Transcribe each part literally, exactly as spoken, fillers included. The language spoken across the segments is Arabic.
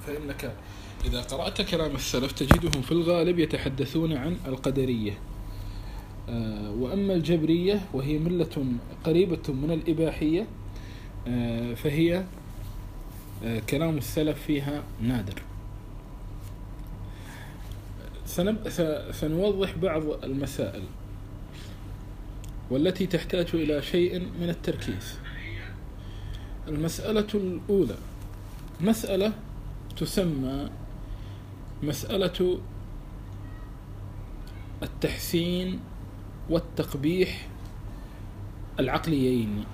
فإنك إذا قرأت كلام السلف تجدهم في الغالب يتحدثون عن القدرية. وأما الجبرية وهي ملة قريبة من الإباحية فهي كلام السلف فيها نادر. سنوضح بعض المسائل والتي تحتاج إلى شيء من التركيز. المسألة الأولى مسألة تسمى مسألة التحسين والتقبيح العقليين.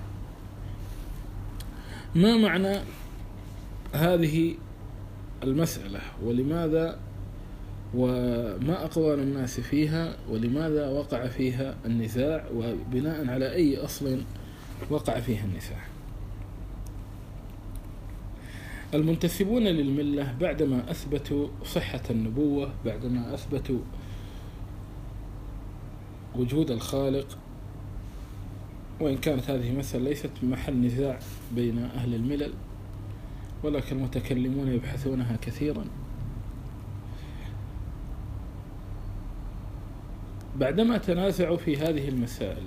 ما معنى هذه المسألة ولماذا وما أقوال الناس فيها ولماذا وقع فيها النزاع وبناء على أي أصل وقع فيها النزاع؟ المنتسبون للملة بعدما أثبتوا صحة النبوة، بعدما أثبتوا وجود الخالق، وإن كانت هذه مسألة ليست محل نزاع بين أهل الملل ولكن المتكلمون يبحثونها كثيرا، بعدما تنازعوا في هذه المسائل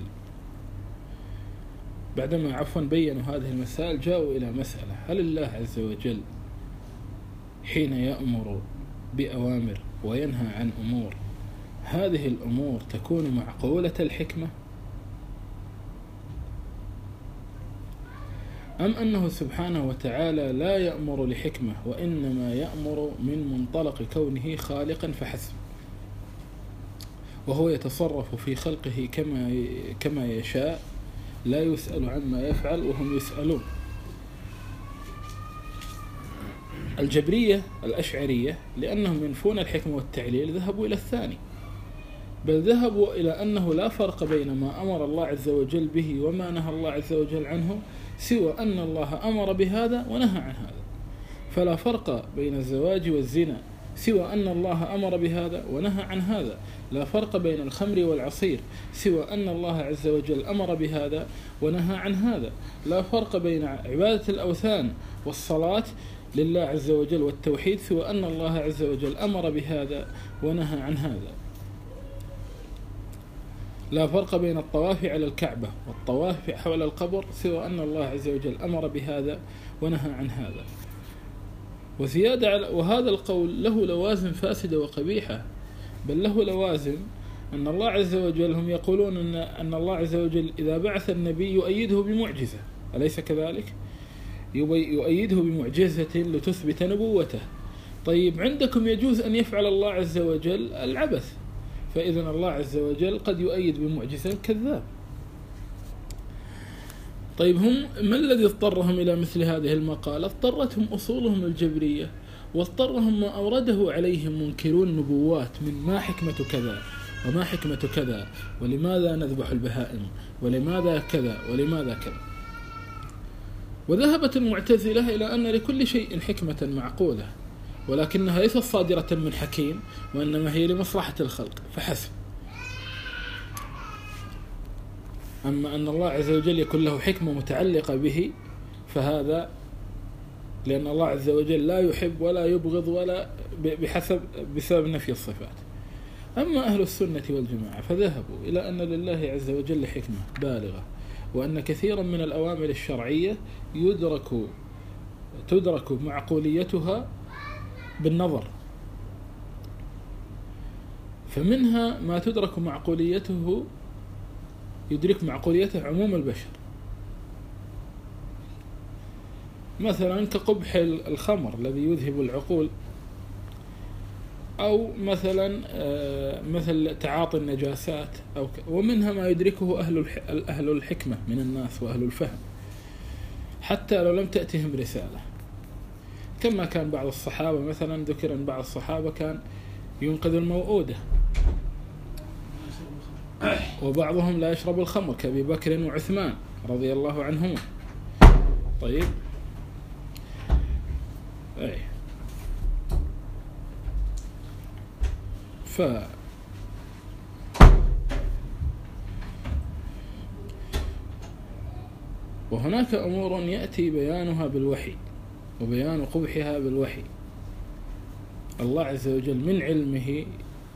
بعدما عفوا بينوا هذه المسائل جاءوا إلى مسألة: هل الله عز وجل حين يأمر بأوامر وينهى عن أمور هذه الأمور تكون معقولة الحكمة، أم أنه سبحانه وتعالى لا يأمر لحكمة وإنما يأمر من منطلق كونه خالقا فحسب، وهو يتصرف في خلقه كما كما يشاء لا يسأل عما يفعل وهم يسألون. الجبرية الأشعرية لأنهم ينفون الحكمة والتعليل ذهبوا إلى الثاني، بل ذهبوا إلى أنه لا فرق بين ما أمر الله عز وجل به وما نهى الله عز وجل عنه سوى أن الله أمر بهذا ونهى عن هذا، فلا فرق بين الزواج والزنا سوى أن الله أمر بهذا ونهى عن هذا، لا فرق بين الخمر والعصير سوى أن الله عز وجل أمر بهذا ونهى عن هذا، لا فرق بين عبادة الأوثان والصلاة لله عز وجل والتوحيد سوى أن الله عز وجل أمر بهذا ونهى عن هذا، لا فرق بين الطواف على الكعبة والطواف حول القبر سوى أن الله عز وجل أمر بهذا ونهى عن هذا. وزيادة على وهذا القول له لوازم فاسدة وقبيحة، بل له لوازم أن الله عز وجل هم يقولون أن, أن الله عز وجل إذا بعث النبي يؤيده بمعجزة، أليس كذلك؟ يؤيده بمعجزة لتثبت نبوته. طيب عندكم يجوز أن يفعل الله عز وجل العبث، فإذن الله عز وجل قد يؤيد بمعجزة كذاب. طيب هم ما الذي اضطرهم إلى مثل هذه المقالة؟ اضطرتهم أصولهم الجبرية، واضطرهم ما أورده عليهم منكرون النبوات من ما حكمة كذا وما حكمة كذا، ولماذا نذبح البهائم ولماذا كذا ولماذا كذا. وذهبت المعتزلة إلى أن لكل شيء حكمة معقولة، ولكنها ليست صادرة من حكيم وإنما هي لمصلحة الخلق فحسب. أما أن الله عز وجل يكون له حكمة متعلقة به فهذا لأن الله عز وجل لا يحب ولا يبغض ولا بحسب بسبب نفي الصفات. أما أهل السنة والجماعة فذهبوا إلى أن لله عز وجل حكمة بالغة، وأن كثيرا من الأوامر الشرعية يدرك تدرك معقوليتها بالنظر، فمنها ما تدرك معقوليته يدرك معقوليته عموم البشر، مثلا كقبح الخمر الذي يذهب العقول، أو مثلا مثل تعاطي النجاسات، أو ومنها ما يدركه أهل أهل الحكمة من الناس وأهل الفهم حتى لو لم تأتهم رسالة، كما كان بعض الصحابة مثلا ذكر أن بعض الصحابة كان ينقذ الموؤودة، وبعضهم لا يشرب الخمر كأبي بكر وعثمان رضي الله عنهما. طيب أي ف وهناك أمور يأتي بيانها بالوحي وبيان قبحها بالوحي، الله عز وجل من علمه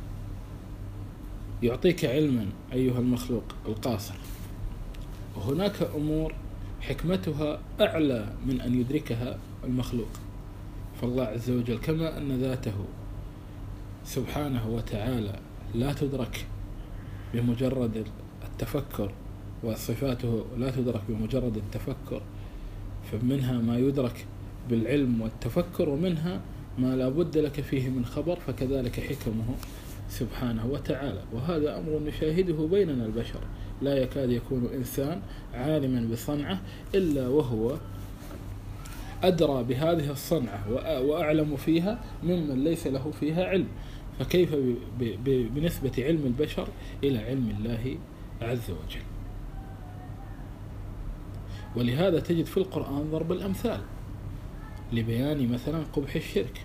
يعطيك علما أيها المخلوق القاصر، وهناك أمور حكمتها أعلى من أن يدركها المخلوق. فالله عز وجل كما أن ذاته سبحانه وتعالى لا تدرك بمجرد التفكر، وصفاته لا تدرك بمجرد التفكر، فمنها ما يدرك بالعلم والتفكر، ومنها ما لا بد لك فيه من خبر، فكذلك حكمه سبحانه وتعالى. وهذا أمر نشاهده بيننا البشر، لا يكاد يكون إنسان عالما بصنعة إلا وهو أدرى بهذه الصنعة وأعلم فيها ممن ليس له فيها علم، فكيف بنسبة علم البشر إلى علم الله عز وجل؟ ولهذا تجد في القرآن ضرب الأمثال لبيان مثلا قبح الشرك،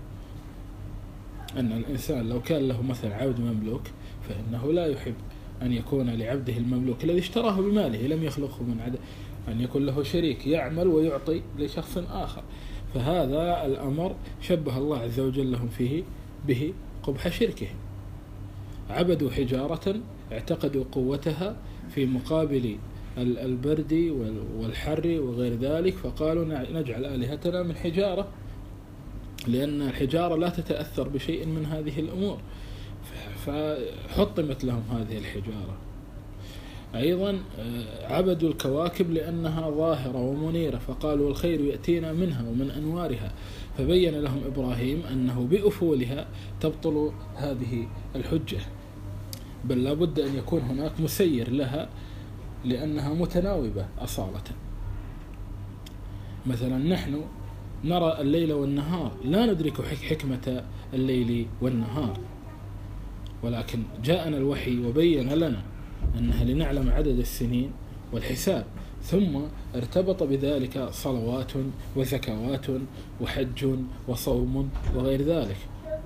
أن الإنسان لو كان له مثلا عبد مملوك فإنه لا يحب أن يكون لعبده المملوك الذي اشتراه بماله لم يخلقه من عدم أن يكون له شريك يعمل ويعطي لشخص آخر، فهذا الأمر شبه الله عز وجل لهم فيه به قبح شركهم. عبدوا حجارة اعتقدوا قوتها في مقابل البرد والحر وغير ذلك، فقالوا نجعل آلهتنا من حجارة، لأن الحجارة لا تتأثر بشيء من هذه الأمور، فحطمت لهم هذه الحجارة. أيضا عبدوا الكواكب لأنها ظاهرة ومنيرة، فقالوا الخير يأتينا منها ومن أنوارها، فبين لهم إبراهيم أنه بأفولها تبطل هذه الحجة، بل لا بد أن يكون هناك مسير لها لأنها متناوبة أصالة. مثلا نحن نرى الليل والنهار، لا ندرك حكمة الليل والنهار، ولكن جاءنا الوحي وبين لنا أنها لنعلم عدد السنين والحساب، ثم ارتبط بذلك صلوات وزكوات وحج وصوم وغير ذلك.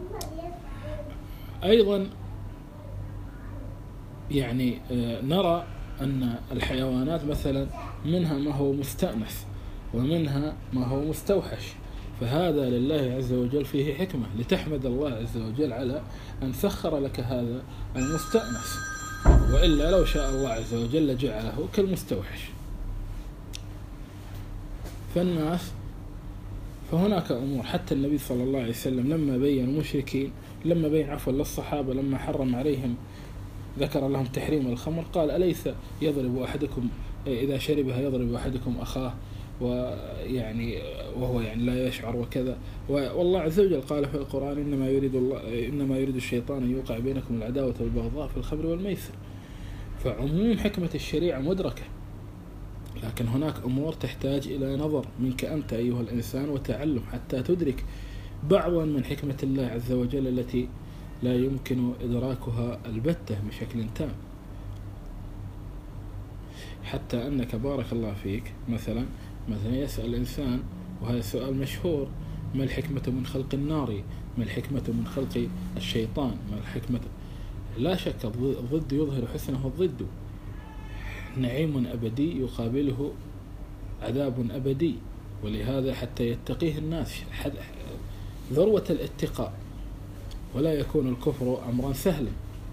أيضا يعني نرى أن الحيوانات مثلا منها ما هو مستأنس ومنها ما هو مستوحش، فهذا لله عز وجل فيه حكمة لتحمد الله عز وجل على أن سخر لك هذا المستأنس، وإلا لو شاء الله عز وجل لجعله كالمستوحش. فالناس فهناك أمور حتى النبي صلى الله عليه وسلم لما بين المشركين لما بين عفوا للصحابة لما حرم عليهم ذكر لهم تحريم الخمر قال أليس يضرب أحدكم إذا شربها يضرب أحدكم أخاه ويعني وهو يعني لا يشعر وكذا. والله عز وجل قال في القرآن إنما يريد الله إنما يريد الشيطان أن يوقع بينكم العداوة والبغضاء في الخمر والميسر. فعموم حكمة الشريعة مدركة، لكن هناك أمور تحتاج إلى نظر منك أنت أيها الإنسان وتعلم حتى تدرك بعضا من حكمة الله عز وجل التي لا يمكن إدراكها البتة بشكل تام. حتى أنك بارك الله فيك مثلا مثلا يسأل الإنسان، وهذا السؤال مشهور: ما الحكمة من خلق النار؟ ما الحكمة من خلق الشيطان؟ ما الحكمة؟ لا شك الضد يظهر حسنه الضد، نعيم أبدي يقابله عذاب أبدي، ولهذا حتى يتقيه الناس ذروة الاتقاء، ولا يكون الكفر أمرا سهلا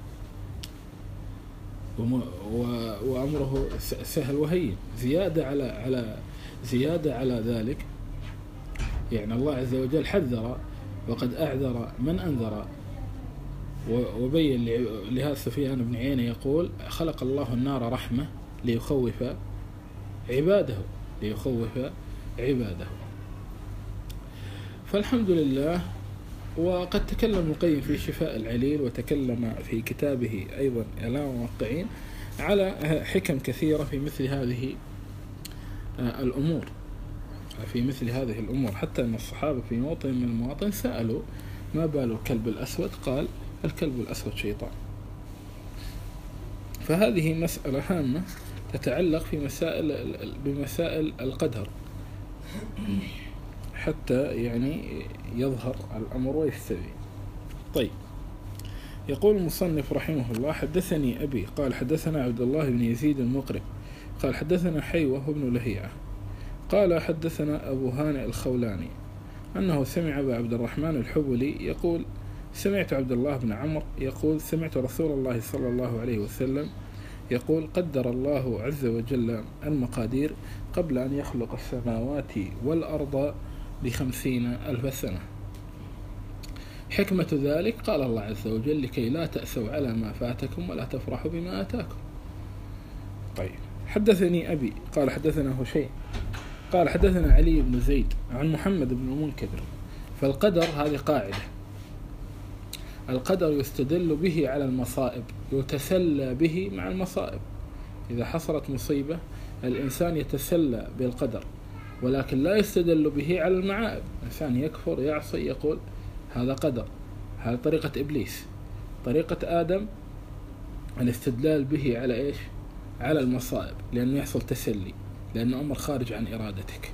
وأمره سهل وهين. زيادة على على زيادة على ذلك يعني الله عز وجل حذر وقد أعذر من أنذر، وبين لهذا سفيان بن عيينة يقول: خلق الله النار رحمة ليخوف عباده ليخوف عباده. فالحمد لله. وقد تكلم ابن القيم في شفاء العليل، وتكلم في كتابه أيضا إعلام الموقعين على حكم كثيرة في مثل هذه الأمور في مثل هذه الأمور حتى أن الصحابة في موطن من المواطن سألوا: ما بال الكلب الأسود؟ قال: الكلب الأسود شيطان. فهذه مسألة هامة تتعلق في مسائل بمسائل القدر حتى يعني يظهر الأمر ويستوي. طيب، يقول المصنف رحمه الله: حدثني أبي قال حدثنا عبد الله بن يزيد المقرئ قال حدثنا حيوة بن لهيعة قال حدثنا أبو هانئ الخولاني أنه سمع أبا عبد الرحمن الحبلي يقول سمعت عبد الله بن عمرو يقول سمعت رسول الله صلى الله عليه وسلم يقول قدر الله عز وجل المقادير قبل أن يخلق السماوات والأرض بخمسين ألف سنة. حكمة ذلك قال الله عز وجل لكي لا تأسوا على ما فاتكم ولا تفرحوا بما آتاكم. طيب، حدثني أبي قال حدثنا هشيم قال حدثنا علي بن زيد عن محمد بن المنكدر. فالقدر هذه قاعدة، القدر يستدل به على المصائب، يتسلى به مع المصائب. إذا حصلت مصيبة الإنسان يتسلى بالقدر، ولكن لا يستدل به على المعائب. الإنسان يكفر يعصي يقول هذا قدر، هذا طريقة إبليس. طريقة آدم الاستدلال به على إيش؟ على المصائب، لأنه يحصل تسلي، لأنه أمر خارج عن إرادتك.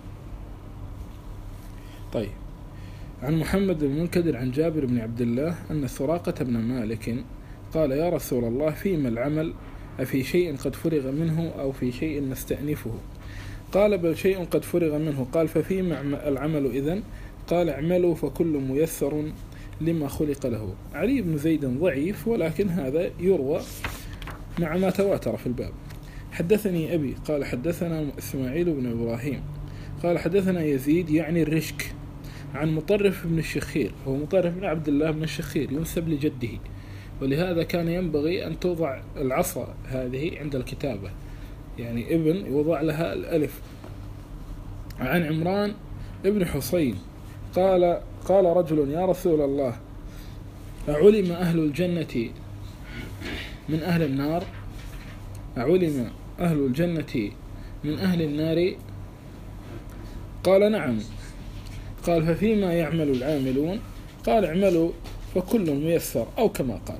طيب، عن محمد بن المنكدر عن جابر بن عبد الله أن سراقة بن مالك قال يا رسول الله فيما العمل؟ أفي شيء قد فرغ منه أو في شيء نستأنفه؟ قال بل شيء قد فرغ منه. قال ففيما العمل إذن؟ قال اعملوا فكل ميسر لما خلق له. علي بن زيد ضعيف، ولكن هذا يروى مع ما تواتر في الباب. حدثني أبي قال حدثنا إسماعيل بن إبراهيم قال حدثنا يزيد يعني الرشك عن مطرف بن الشخير، هو مطرف بن عبد الله بن الشخير ينسب لجده، ولهذا كان ينبغي أن توضع العصا هذه عند الكتابة، يعني ابن يوضع لها الألف. عن عمران ابن حسين قال قال رجل يا رسول الله أعلم أهل الجنة من أهل النار؟ أعلم أهل الجنة من أهل النار؟ قال نعم. قال ففيما يعمل العاملون؟ قال اعملوا فكل ميسر، أو كما قال.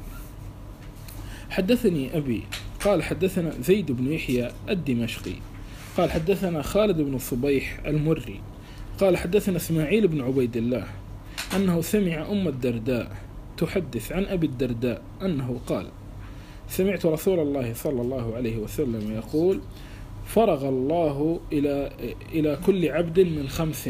حدثني أبي قال حدثنا زيد بن يحيى الدمشقي قال حدثنا خالد بن صبيح المري قال حدثنا إسماعيل بن عبيد الله أنه سمع أم الدرداء تحدث عن أبي الدرداء أنه قال سمعت رسول الله صلى الله عليه وسلم يقول فرغ الله إلى إلى كل عبد من خمس: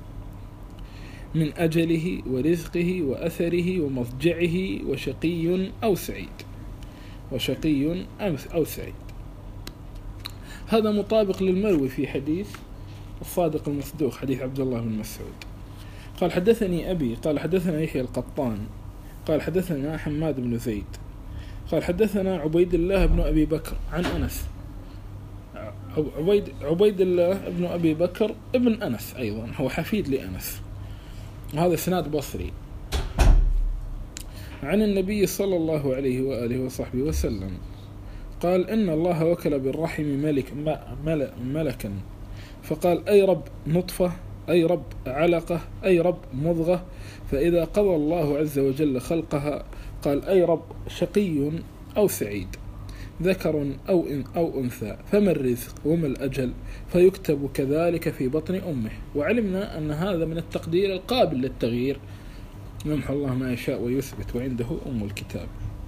من أجله ورزقه وأثره ومضجعه وشقي أو سعيد وشقي أو سعيد. هذا مطابق للمروي في حديث الصادق المصدوق حديث عبد الله بن مسعود. قال حدثني أبي قال حدثنا يحيى القطان قال حدثنا حماد بن زيد قال حدثنا عبيد الله بن أبي بكر عن أنس. عبيد, عبيد الله بن أبي بكر ابن أنس أيضا، هو حفيد لأنس، وهذا سناد بصري، عن النبي صلى الله عليه وآله وصحبه وسلم قال إن الله وكل بالرحم ملك ملكا فقال أي رب نطفة، أي رب علقة، أي رب مضغة، فإذا قضى الله عز وجل خلقها قال أي رب شقي أو سعيد، ذكر أو أو أنثى، فما الرزق وما الأجل، فيكتب كذلك في بطن أمه. وعلمنا أن هذا من التقدير القابل للتغيير، يمحو الله ما يشاء ويثبت، وعنده أم الكتاب.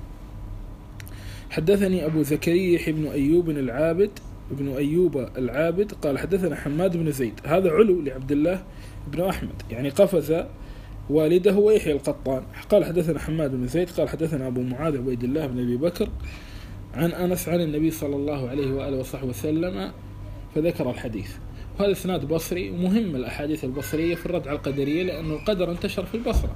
حدثني أبو زكريا يحيى بن أيوب العابد ابن أيوب العابد قال حدثنا حماد بن زيد، هذا علو لعبد الله بن أحمد، يعني قفز والده ويحيى القطان. قال حدثنا حماد بن زيد قال حدثنا أبو معاذ عبيد الله بن أبي بكر عن أنس عن النبي صلى الله عليه وآله وصحبه وسلم فذكر الحديث. وهذا اسناد بصري، ومهم الأحاديث البصرية في الرد على القدرية، لأنه القدر انتشر في البصرة،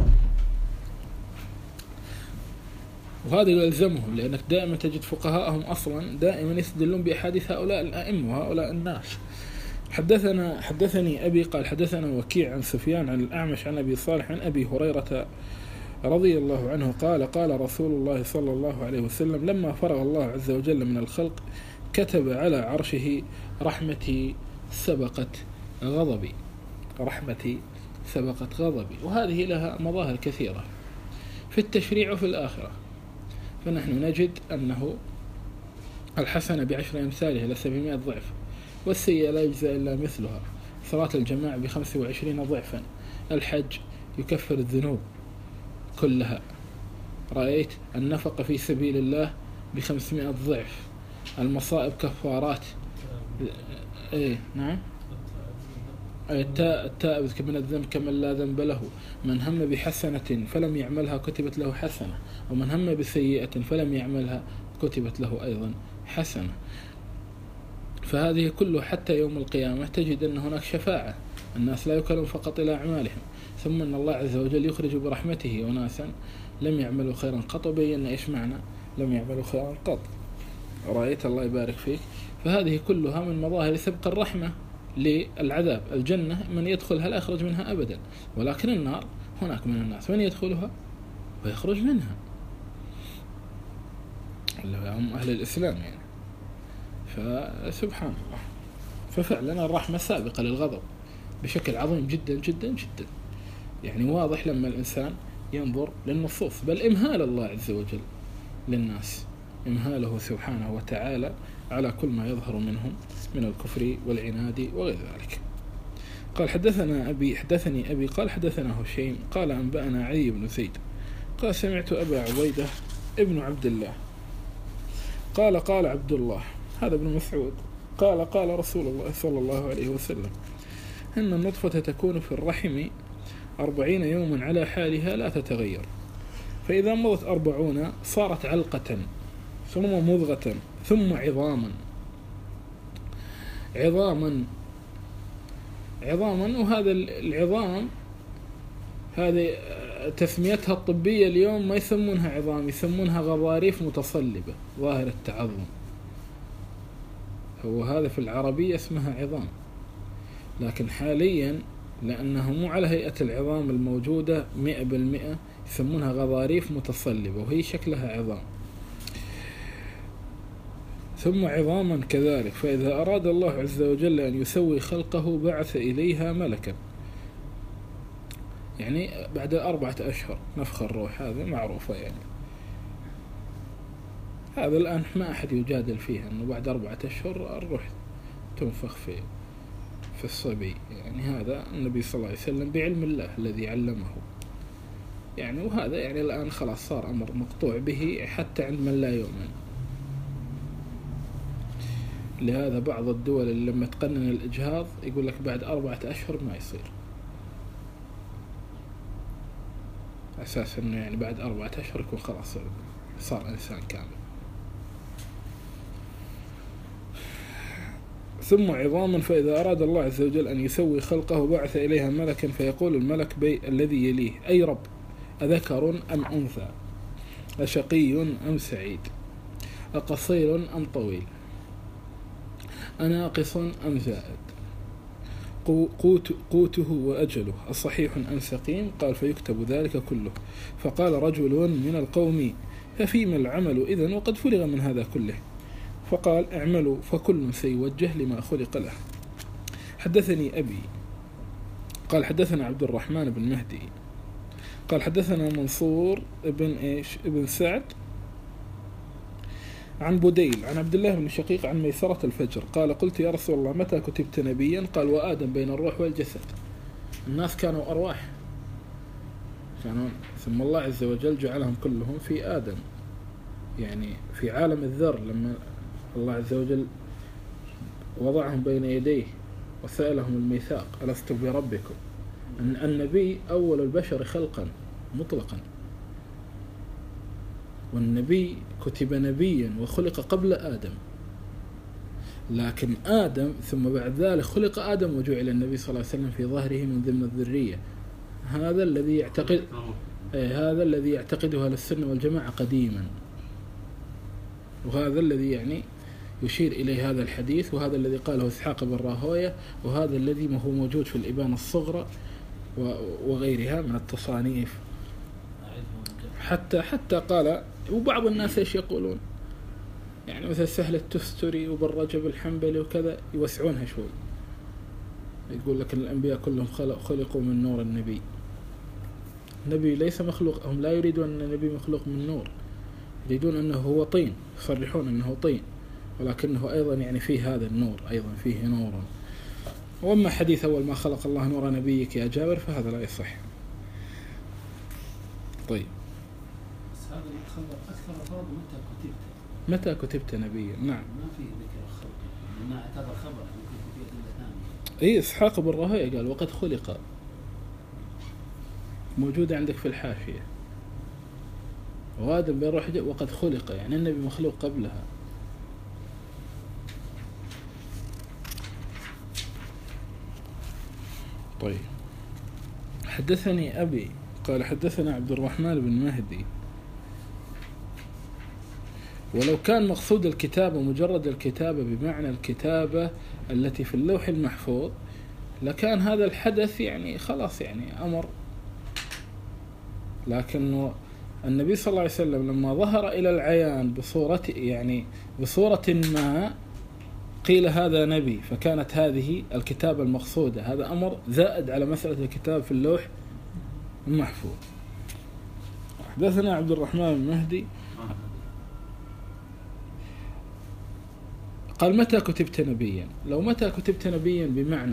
وهذا يلزمهم، لأنك دائما تجد فقهاءهم أصلا دائما يستدلون بأحاديث هؤلاء الأئمة وهؤلاء الناس. حدثنا حدثني أبي قال حدثنا وكيع عن سفيان عن الأعمش عن أبي صالح عن أبي هريرة رضي الله عنه قال قال رسول الله صلى الله عليه وسلم لما فرغ الله عز وجل من الخلق كتب على عرشه رحمتي سبقت غضبي، رحمتي سبقت غضبي. وهذه لها مظاهر كثيرة في التشريع وفي الآخرة، فنحن نجد أنه الحسنة بعشر أمثالها إلى سبعمائة ضعف، والسيئة لا يجزى إلا مثلها، صلاة الجماعة بخمس وعشرين ضعفا، الحج يكفر الذنوب كلها، رأيت النفقة في سبيل الله بخمسمائة ضعف، المصائب كفارات. ايه نعم التائب من الذنب كمن لا ذنب له، من هم بحسنة فلم يعملها كتبت له حسنة، ومن هم بسيئة فلم يعملها كتبت له أيضا حسنة. فهذه كله حتى يوم القيامة تجد أن هناك شفاعة، الناس لا يكلون فقط إلى أعمالهم، ثم أن الله عز وجل يخرج برحمته وناسا لم يعملوا خيرا قط. وبينا إيش معنى لم يعملوا خيرا قط، رأيت الله يبارك فيك. فهذه كلها من مظاهر سبق الرحمة للعذاب. الجنة من يدخلها لا يخرج منها أبدا، ولكن النار هناك من الناس من يدخلها ويخرج منها، اللي هم أهل الإسلام يعني. فسبحان الله، ففعلا الرحمة سابقة للغضب بشكل عظيم جدا جدا جدا، يعني واضح لما الإنسان ينظر للنصوص. بل إمهال الله عز وجل للناس، إمهاله سبحانه وتعالى على كل ما يظهر منهم من الكفر والعناد وغير ذلك. قال حدثنا أبي حدثني أبي قال حدثنا هشيم قال أنبأنا علي بن زيد قال سمعت أبا عبيدة ابن عبد الله قال قال عبد الله هذا ابن مسعود قال قال رسول الله صلى الله عليه وسلم إن النطفة تكون في الرحم أربعين يوما على حالها لا تتغير، فإذا مضت أربعون صارت علقة ثم مضغة ثم عظاما عظاما عظاما وهذا العظام هذه تسميتها الطبية اليوم ما يسمونها عظام، يسمونها غضاريف متصلبة ظاهر التعظم، هو هذا في العربية اسمها عظام، لكن حاليا لأنها مو على هيئة العظام الموجودة مئة بالمئة يسمونها غضاريف متصلبة وهي شكلها عظام. ثم عظاما كذلك، فإذا أراد الله عز وجل أن يسوي خلقه بعث إليها ملكا، يعني بعد أربعة أشهر نفخ الروح، هذا معروفة يعني، هذا الآن ما أحد يجادل فيها أنه بعد أربعة أشهر الروح تنفخ في في الصبي، يعني هذا النبي صلى الله عليه وسلم بعلم الله الذي علمه يعني، وهذا يعني الآن خلاص صار أمر مقطوع به حتى عند من لا يؤمن. لهذا بعض الدول اللي لما تقنن الإجهاض يقول لك بعد أربعة أشهر ما يصير، أساسا إنه يعني بعد أربعة أشهر يكون خلاص صار إنسان كامل. ثم عظاما، فإذا أراد الله عز وجل أن يسوي خلقه بعث إليها ملكا فيقول الملك بي الذي يليه أي رب أذكر أم أنثى، أشقي أم سعيد، أقصير أم طويل، أناقص أم زائد، قوت قوته وأجله، أصحيح أم سقيم، قال فيكتب ذلك كله. فقال رجل من القوم ففيما العمل إذن وقد فرغ من هذا كله؟ فقال اعملوا فكل سيوجه لما خلق له. حدثني أبي قال حدثنا عبد الرحمن بن مهدي قال حدثنا منصور ابن إيش ابن سعد عن بديل عن عبد الله بن شقيق عن ميسرة الفجر قال قلت يا رسول الله متى كتبت نبيا؟ قال وآدم بين الروح والجسد. الناس كانوا أرواح كانوا، ثم الله عز وجل جعلهم كلهم في آدم، يعني في عالم الذر لما الله عز وجل وضعهم بين يديه وسألهم الميثاق ألست بربكم. النبي أول البشر خلقا مطلقا، والنبي كتب نبيا وخلق قبل آدم، لكن آدم ثم بعد ذلك خلق آدم وجعل النبي صلى الله عليه وسلم في ظهره من ضمن الذرية. هذا الذي يعتقد هذا الذي يعتقده أهل السنة والجماعة قديما، وهذا الذي يعني يشير إليه هذا الحديث، وهذا الذي قاله إسحاق بن راهوية، وهذا الذي ما هو موجود في الإبانة الصغرى وغيرها من التصانيف. حتى حتى قال وبعض الناس ايش يقولون، يعني مثل سهل التستري وبن رجب الحنبلي وكذا يوسعونها شوي، يقول لك الأنبياء كلهم خلقوا من نور النبي. النبي ليس مخلوق، هم لا يريدون أن النبي مخلوق من نور، يريدون أنه هو طين، يصرحون أنه طين، ولكنه أيضا يعني فيه هذا النور، أيضا فيه نور. وأما حديث أول ما خلق الله نور نبيك يا جابر فهذا لا يصح. طيب هذا الخبر أكثر فرض متى كتبت متى كتبت نبيا؟ نعم ما في ذكر الخلق، ما اعتبر خبر ممكن كتبت إلا ثاني. اي اسحاق بن راهويه قال وقد خلق، موجودة عندك في الحاشية، وآدم بن روح وقد خلق، يعني النبي مخلوق قبلها. طيب حدثني أبي قال حدثنا عبد الرحمن بن مهدي. ولو كان مقصود الكتابة مجرد الكتابة بمعنى الكتابة التي في اللوح المحفوظ لكان هذا الحدث يعني خلاص يعني أمر، لكن النبي صلى الله عليه وسلم لما ظهر إلى العيان بصورة يعني بصورة ما قيل هذا نبي، فكانت هذه الكتابة المقصودة، هذا أمر زائد على مسألة الكتاب في اللوح المحفوظ. حدثنا عبد الرحمن بن مهدي قال متى كتبت نبيا؟ لو متى كتبت نبيا بمعنى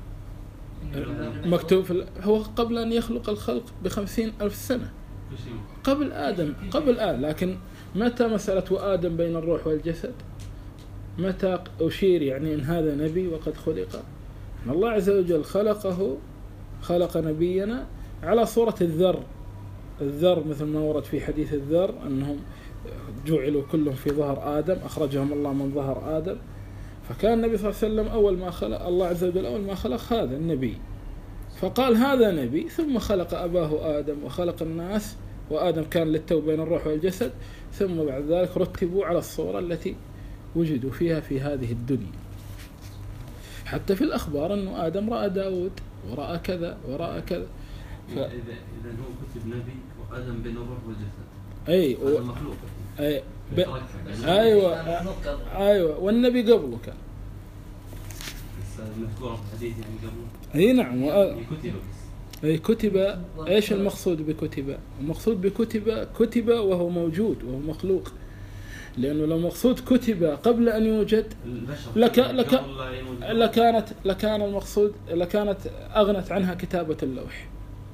مكتوب في هو قبل أن يخلق الخلق بخمسين ألف سنة، قبل آدم، قبل آدم. لكن متى مسألة وآدم بين الروح والجسد؟ متى أشير يعني إن هذا نبي وقد خلق؟ إن الله عز وجل خلقه، خلق نبينا على صورة الذر. الذر مثل ما ورد في حديث الذر أنهم جعلوا كلهم في ظهر آدم، أخرجهم الله من ظهر آدم. فكان النبي صلى الله عليه وسلم أول ما خلق الله عز وجل أول ما خلق هذا النبي، فقال هذا نبي، ثم خلق أباه آدم وخلق الناس، وآدم كان للتو بين الروح والجسد، ثم بعد ذلك رتبوا على الصورة التي وجدوا فيها في هذه الدنيا. حتى في الأخبار أنه آدم رأى داود ورأى كذا ورأى كذا. ف... إذا إذا هو كتب نبي وآدم بين الروح والجسد، أي و... مخلوق. أي ب... أيوة أيوة والنبي قبله كان مذكورة في الحديث يعني قبله. أي نعم و... كتب. أي كتب. إيش المقصود بكتب؟ المقصود بكتب كتب وهو موجود وهو مخلوق، لأنه لو مقصود كتب قبل أن يوجد لك لك لكانت لكان المقصود لكانت أغنت عنها كتابة اللوح،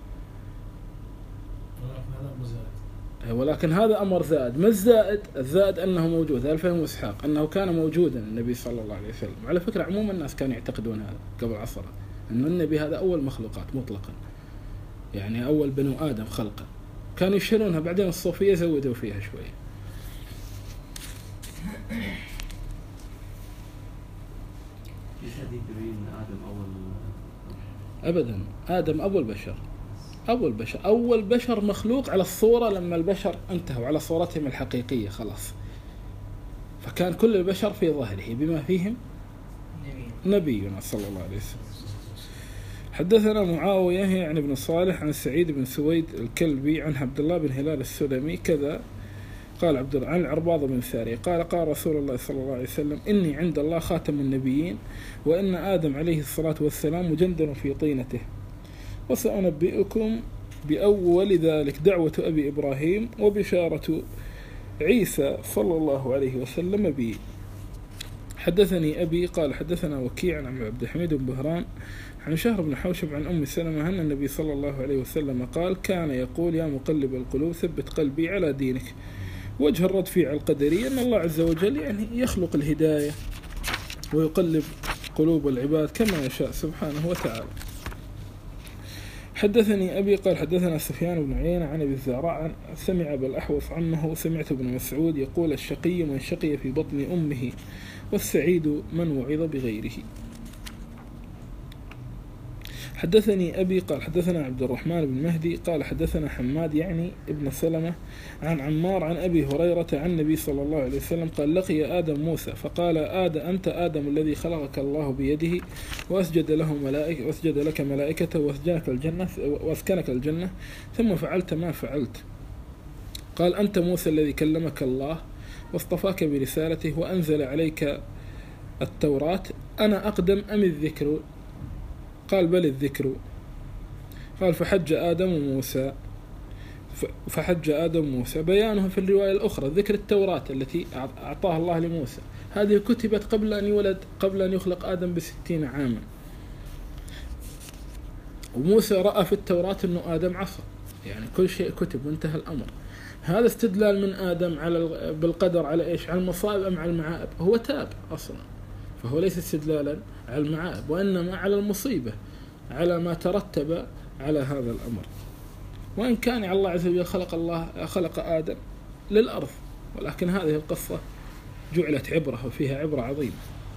ولكن هذا أمر زائد. ما الزائد؟ الزائد أنه موجود. هذا فهم إسحاق أنه كان موجودا النبي صلى الله عليه وسلم. على فكرة عموما الناس كانوا يعتقدون هذا قبل عصره، أن النبي هذا أول مخلوقات مطلقا، يعني أول بنو آدم خلقا، كانوا يشيرونها. بعدين الصوفية زودوا فيها شوية. أبدا، آدم أبو البشر، أبو البشر، أول بشر مخلوق على الصورة لما البشر انتهوا على صورتهم الحقيقية خلاص، فكان كل البشر في ظهره بما فيهم نبينا صلى الله عليه وسلم. حدثنا معاوية يعني بن صالح عن سعيد بن سويد الكلبي عن عبد الله بن هلال السلمي كذا قال عبد الله عن عرباض بن ساري قال قال رسول الله صلى الله عليه وسلم إني عند الله خاتم النبيين، وإن آدم عليه الصلاة والسلام مجندل في طينته، وسأنبئكم بأول ذلك دعوة أبي إبراهيم وبشارة عيسى صلى الله عليه وسلم بي. حدثني أبي قال حدثنا وكيع عن عبد الحميد بن بهران عن شهر بن حوشب عن أم سلمة أن النبي صلى الله عليه وسلم قال كان يقول يا مقلب القلوب ثبت قلبي على دينك. وجه الرد في القدرية أن الله عز وجل يعني يخلق الهداية ويقلب قلوب العباد كما يشاء سبحانه وتعالى. حدثني أبي قال حدثنا سفيان بن عيينة عن أبي الزهراء سمع بالأحوص عنه سمعت ابن مسعود يقول الشقي من شقي في بطن أمه والسعيد من وعظ بغيره. حدثني أبي قال حدثنا عبد الرحمن بن مهدي قال حدثنا حماد يعني ابن سلمة عن عمار عن أبي هريرة عن النبي صلى الله عليه وسلم قال لقي آدم موسى فقال آدم أنت آدم الذي خلقك الله بيده وأسجد له ملائكة وأسجد لك ملائكته وأسجنك الجنة وأسكنك الجنة ثم فعلت ما فعلت. قال أنت موسى الذي كلمك الله واصطفاك برسالته وأنزل عليك التوراة، أنا أقدم أم الذكر؟ قال بل الذكر. قال فحج آدم موسى فحج آدم موسى بيانه في الرواية الأخرى ذكر التوراة التي أعطاها الله لموسى، هذه كتبت قبل أن يولد قبل أن يخلق آدم بستين عاما، وموسى رأى في التوراة أنه آدم عصى، يعني كل شيء كتب وانتهى الأمر. هذا استدلال من آدم على بالقدر على إيش؟ على المصائب أم على المعائب؟ هو تاب أصلا، فهو ليس استدلالا على المعائب، وإنما على المصيبة، على ما ترتب على هذا الأمر. وإن كان الله عز وجل خلق الله خلق آدم للأرض، ولكن هذه القصة جعلت عبرة وفيها عبرة عظيمة.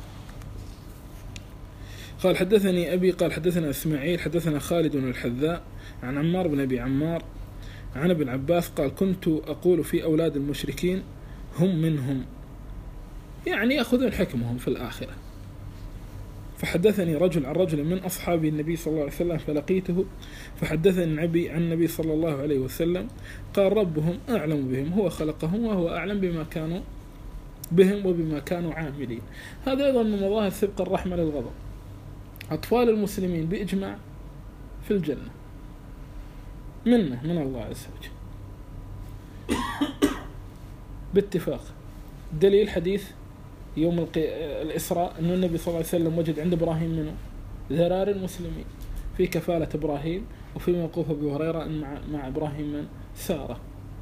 قال حدثني أبي قال حدثنا إسماعيل حدثنا خالد بن الحذاء عن عمار بن أبي عمار عن ابن عباس قال كنت أقول في أولاد المشركين هم منهم، يعني يأخذون حكمهم في الآخرة. فحدثني رجل عن رجل من أصحاب النبي صلى الله عليه وسلم فلقيته فحدثني النبي عن النبي صلى الله عليه وسلم قال ربهم أعلم بهم، هو خلقهم وهو أعلم بما كانوا بهم وبما كانوا عاملين. هذا أيضا من مظاهر سبق الرحمة للغضب. أطفال المسلمين بإجماع في الجنة منه من الله عز وجل باتفاق. دليل حديث يوم الإسراء أن النبي صلى الله عليه وسلم وجد عند إبراهيم منه ذرار المسلمين في كفالة إبراهيم، وفي موقوف أبي هريرة مع, مع إبراهيم من سارة.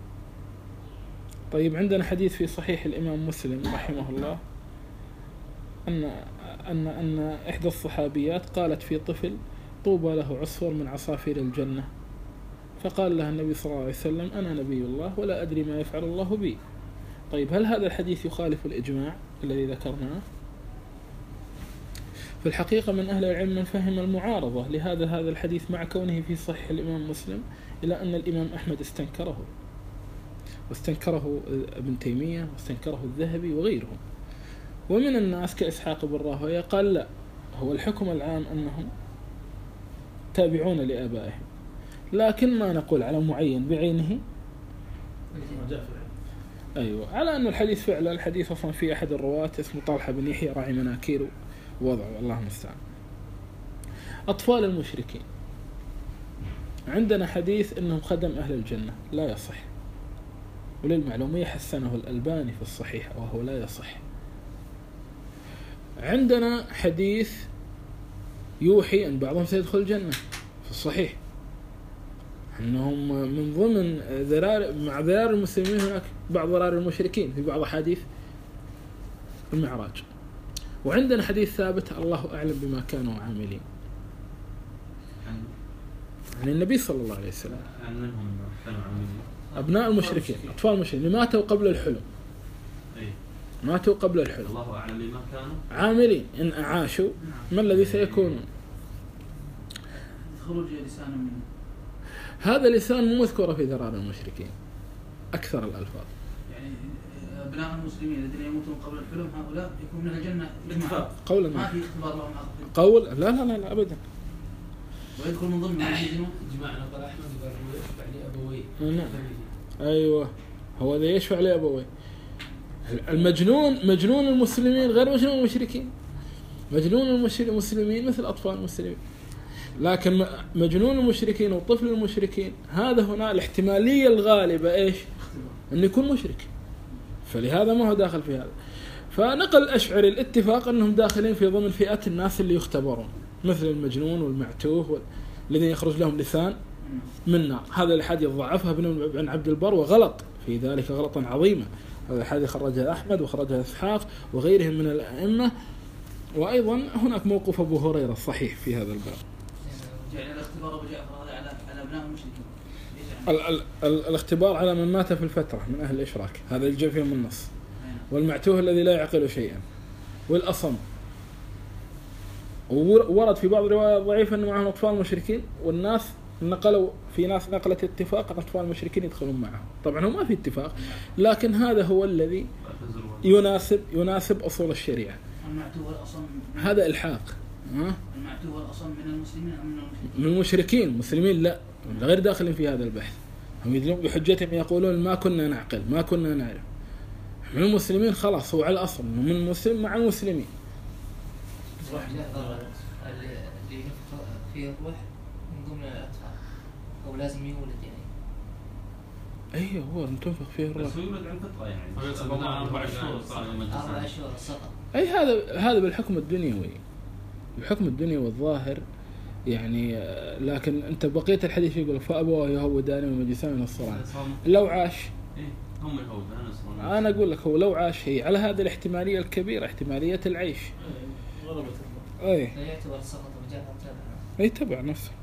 طيب عندنا حديث في صحيح الإمام مسلم رحمه الله أن أن أن إحدى الصحابيات قالت في طفل طوبى له عصفور من عصافير الجنة، فقال لها النبي صلى الله عليه وسلم أنا نبي الله ولا أدري ما يفعل الله بي. طيب هل هذا الحديث يخالف الإجماع الذي ذكرناه؟ في الحقيقة من أهل العلم من فهم المعارضة لهذا هذا الحديث مع كونه في صحيح الإمام مسلم، إلى أن الإمام أحمد استنكره، واستنكره ابن تيمية واستنكره الذهبي وغيرهم. ومن الناس كإسحاق بن راهويه قال لا، هو الحكم العام أنهم تابعون لآبائهم، لكن ما نقول على معين بعينه. أيوة، على أن الحديث فعلا الحديث أصلا في أحد الرواة اسمه طلحة بن يحيى راعي مناكير ووضعه، الله المستعان. أطفال المشركين عندنا حديث أنهم خدم أهل الجنة لا يصح، وللمعلومية حسنه الألباني في الصحيح وهو لا يصح. عندنا حديث يوحي أن بعضهم سيدخل الجنة في الصحيح، أنهم من ضمن ذرار مع ذرار المسلمين هناك بعض ذرار المشركين في بعض حديث المعراج. وعندنا حديث ثابت الله أعلم بما كانوا عاملين عن النبي صلى الله عليه وسلم عن منهم كانوا عاملين أبناء المشركين أطفال المشركين ماتوا قبل الحلم، ماتوا قبل الحلم، الله أعلم بما كانوا عاملين إن أعاشوا ما الذي سيكونون. خروج لسان من هذا لسان مو مذكور في ذرار المشركين أكثر الألفاظ. يعني أبناء المسلمين الذين يموتون قبل الحلم هؤلاء يكون من الجنة اتفاق قولا ما في اختبار لهم قول لا لا لا, لا أبدا. ويدخل من ضمن إجماعنا قال أحمد قال هو يشفع لأبويه. نعم أيوة، هو ذا يشفع لأبويه. المجنون مجنون المسلمين غير مجنون المشركين. مجنون المسلمين مثل أطفال المسلمين، لكن مجنون المشركين وطفل المشركين هذا هنا الاحتمالية الغالبة إيش؟ أن يكون مشرك، فلهذا ما هو داخل في هذا. فنقل الأشعري الاتفاق أنهم داخلين في ضمن فئة الناس اللي يختبرون مثل المجنون والمعتوه الذين يخرج لهم لسان من نار. هذا الحديث ضعفها ابن عبد البر وغلط في ذلك غلطا عظيما. هذا الحديث خرجه أحمد وخرجه إسحاق وغيرهم من الأئمة. وأيضا هناك موقف أبو هريرة الصحيح في هذا الباب. يعني الاختبار أبو جعفر هذا على على أبناء المشركين. ال ال ال الاختبار على من مات في الفترة من أهل الإشراك، هذا الجاء فيهم النص. والمعتوه الذي لا يعقل شيئا، والأصم. وورد في بعض الروايات ضعيفة أن معهم أطفال مشركين، والناس نقلوا في ناس نقلت اتفاق أن أطفال المشركين يدخلون معهم. طبعا هو ما في اتفاق، لكن هذا هو الذي يناسب يناسب أصول الشريعة. المعتوه والأصم هذا إلحاق. ها؟ المعتوه والأصم من المسلمين أم من المشركين؟ من المشركين. المسلمين لا، غير داخلين في هذا البحث. هم يدلون بحجتهم يقولون ما كنا نعقل ما كنا نعرف. من المسلمين خلاص هو على الأصل من المسلم مع المسلمين. اللي ينفخ فيه الروح من ضمن الأطفال أو لازم يولد يعني. أيه هو تنفخ فيه الروح. بس يولد عن فترة يعني. أربع شهور. أربع شهور السقط. أي هذا هذا بالحكم الدنيوي، الحكم الدنيوي الظاهر يعني. لكن أنت بقية الحديث يقول فأبواه يهودان ومجلسان من الصراع. لو عاش هم الهود. أنا أقول لك هو لو عاش هي على هذه الاحتمالية الكبيرة احتمالية العيش. غلبت الظن. أي لا يعتبر سقط وجاء تابع. أي تبع نفسه.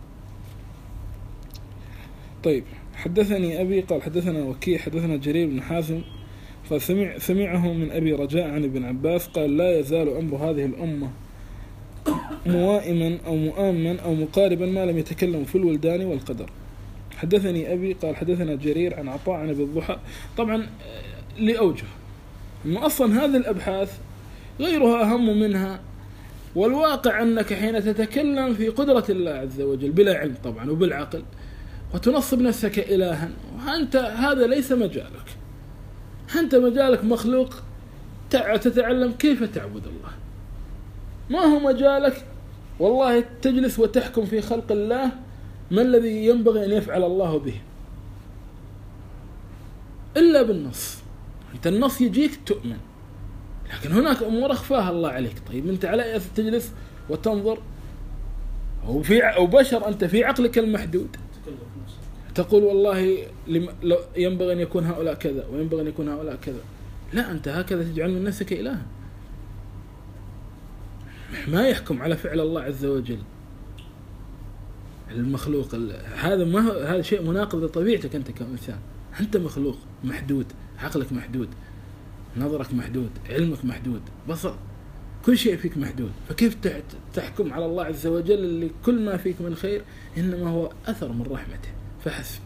طيب حدثني أبي قال حدثنا وكيع حدثنا جرير بن حازم قال سمع سمعه من أبي رجاء عن ابن عباس قال لا يزال أمر هذه الأمة موائما أو مؤاما أو مقاربا ما لم يتكلم في الولدان والقدر. حدثني أبي قال حدثنا جرير عن عطاء عن أبي الضحى. طبعا لأوجه أنه أصلا هذه الأبحاث غيرها أهم منها، والواقع أنك حين تتكلم في قدرة الله عز وجل بلا علم طبعا وبالعقل وتنصب نفسك إلها، وأنت هذا ليس مجالك. أنت مجالك مخلوق تتعلم كيف تعبد الله، ما هو مجالك والله تجلس وتحكم في خلق الله ما الذي ينبغي أن يفعل الله به إلا بالنص. أنت النص يجيك تؤمن، لكن هناك أمور أخفاها الله عليك. طيب أنت على أساس تجلس وتنظر أو في أو بشر أنت في عقلك المحدود تقول والله ينبغي أن يكون هؤلاء كذا وينبغي أن يكون هؤلاء كذا. لا، أنت هكذا تجعل من نفسك إلها، ما يحكم على فعل الله عز وجل المخلوق. هذا ما هو هذا شيء مناقض لطبيعتك أنت كإنسان. أنت مخلوق محدود، عقلك محدود، نظرك محدود، علمك محدود، بصر، كل شيء فيك محدود. فكيف تحكم على الله عز وجل اللي كل ما فيك من خير إنما هو أثر من رحمته فحسب.